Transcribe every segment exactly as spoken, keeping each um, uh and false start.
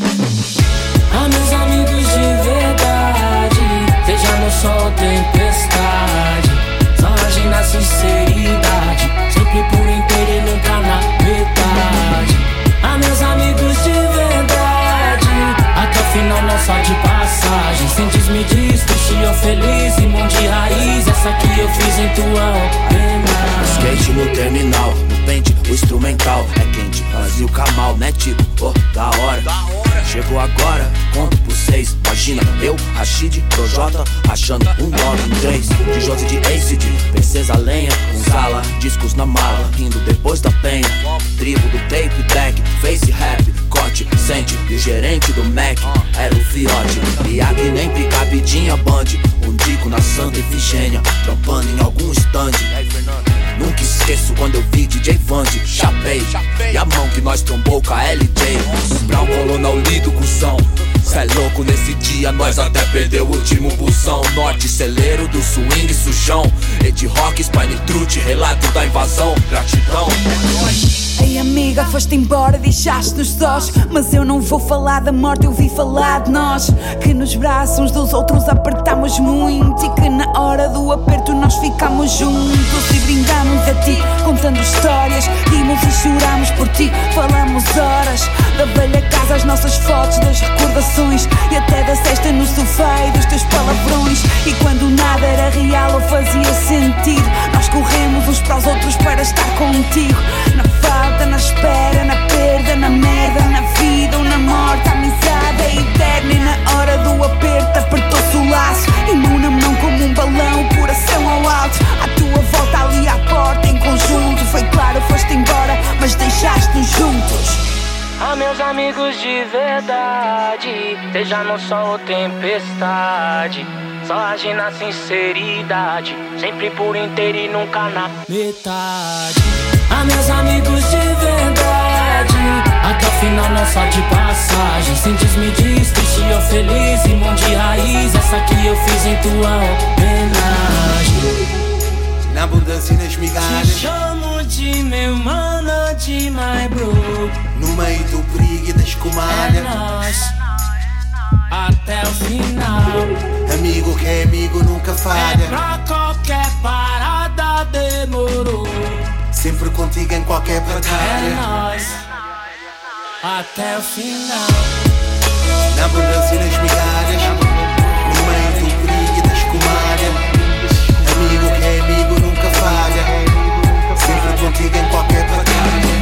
A meus amigos de verdade, seja no sol ou tempestade, só agem na sinceridade, sempre por inteiro e nunca na metade. A meus amigos de verdade, até o final não só de passagem, sem desmedir, triste ou feliz, irmão de raiz, essa que eu fiz em tua homenagem. Skate no terminal, no pente, o instrumental é quente, Brasil Camal, né tipo, oh, da hora. Chegou agora, conto por seis, imagina eu, Rashid, Projota, achando um nove, um três, de Josi, de Ace, de Princesa Lenha, Gonzala, discos na mala, rindo depois da penha, tribo do tape deck, face rap, corte, sente, e o gerente do Mac era o fiote, e que nem picabidinha band, um dico na Santa Efigênia, trampando em algum stand. Nunca esqueço quando eu vi D J Vandy, chapei, e a mão que nós trombou com a L J. Brown colou na lido com som. Cê é louco, nesse dia nós até perdeu o último bução. Norte, celeiro do swing sujão, Ed Rock, Spine Truth, relato da invasão. Gratidão. Ei amiga, foste embora, deixaste-nos sós, mas eu não vou falar da morte, eu vi falar de nós, que nos braços uns dos outros apertamos muito, e que na hora do aperto nós ficamos juntos e brindamos a ti, contando histórias, rimos e choramos por ti, falamos horas da velha casa, as nossas fotos, das recordações, e até da cesta no sofá e dos teus palavrões. E quando nada era real ou fazia sentido, nós corremos uns para os outros para estar contigo, na falta, na espera, na perda, na merda, na vida ou na morte. A amizade é eterna e na hora do aperto apertou-se o laço e mão na mão como um balão, coração ao alto, à tua volta ali à porta em conjunto. Foi claro, foste embora, mas deixaste-nos juntos. A meus amigos de verdade, seja no sol ou tempestade, só agem na sinceridade, sempre por inteiro e nunca na metade. A meus amigos de verdade, até o final não só de passagem, sem desmedir, triste ou feliz, irmão de raiz, essa que eu fiz em tua homenagem. Na abundância e nas migalhas, te chamo de meu mano, de my bro, no meio do perigo e das comalhas, é nós, até o final. Amigo que é amigo nunca falha, é pra qualquer parada demorou, sempre contigo em qualquer batalha, é nós, até o final. Na abundância e nas migalhas, no meio do perigo e das comalhas, amigo que é amigo nunca falha, sempre contigo em qualquer batalha.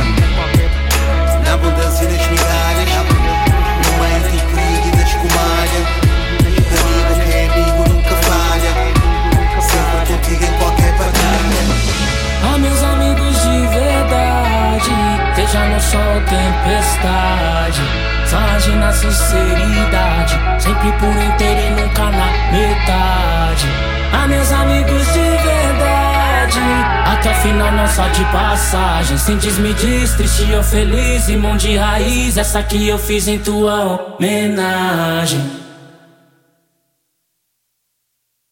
Na abundância e nas migalhas, no meio do perigo e das comalhas, amigo que é amigo nunca falha, sempre contigo em qualquer batalha. A meus amigos de verdade, seja no sol ou tempestade, só agem na sinceridade, sempre por inteiro e nunca na metade. A meus amigos de verdade, até o final não só de passagem, sem desmedir, triste ou feliz, irmão de raiz, essa que eu fiz em tua homenagem.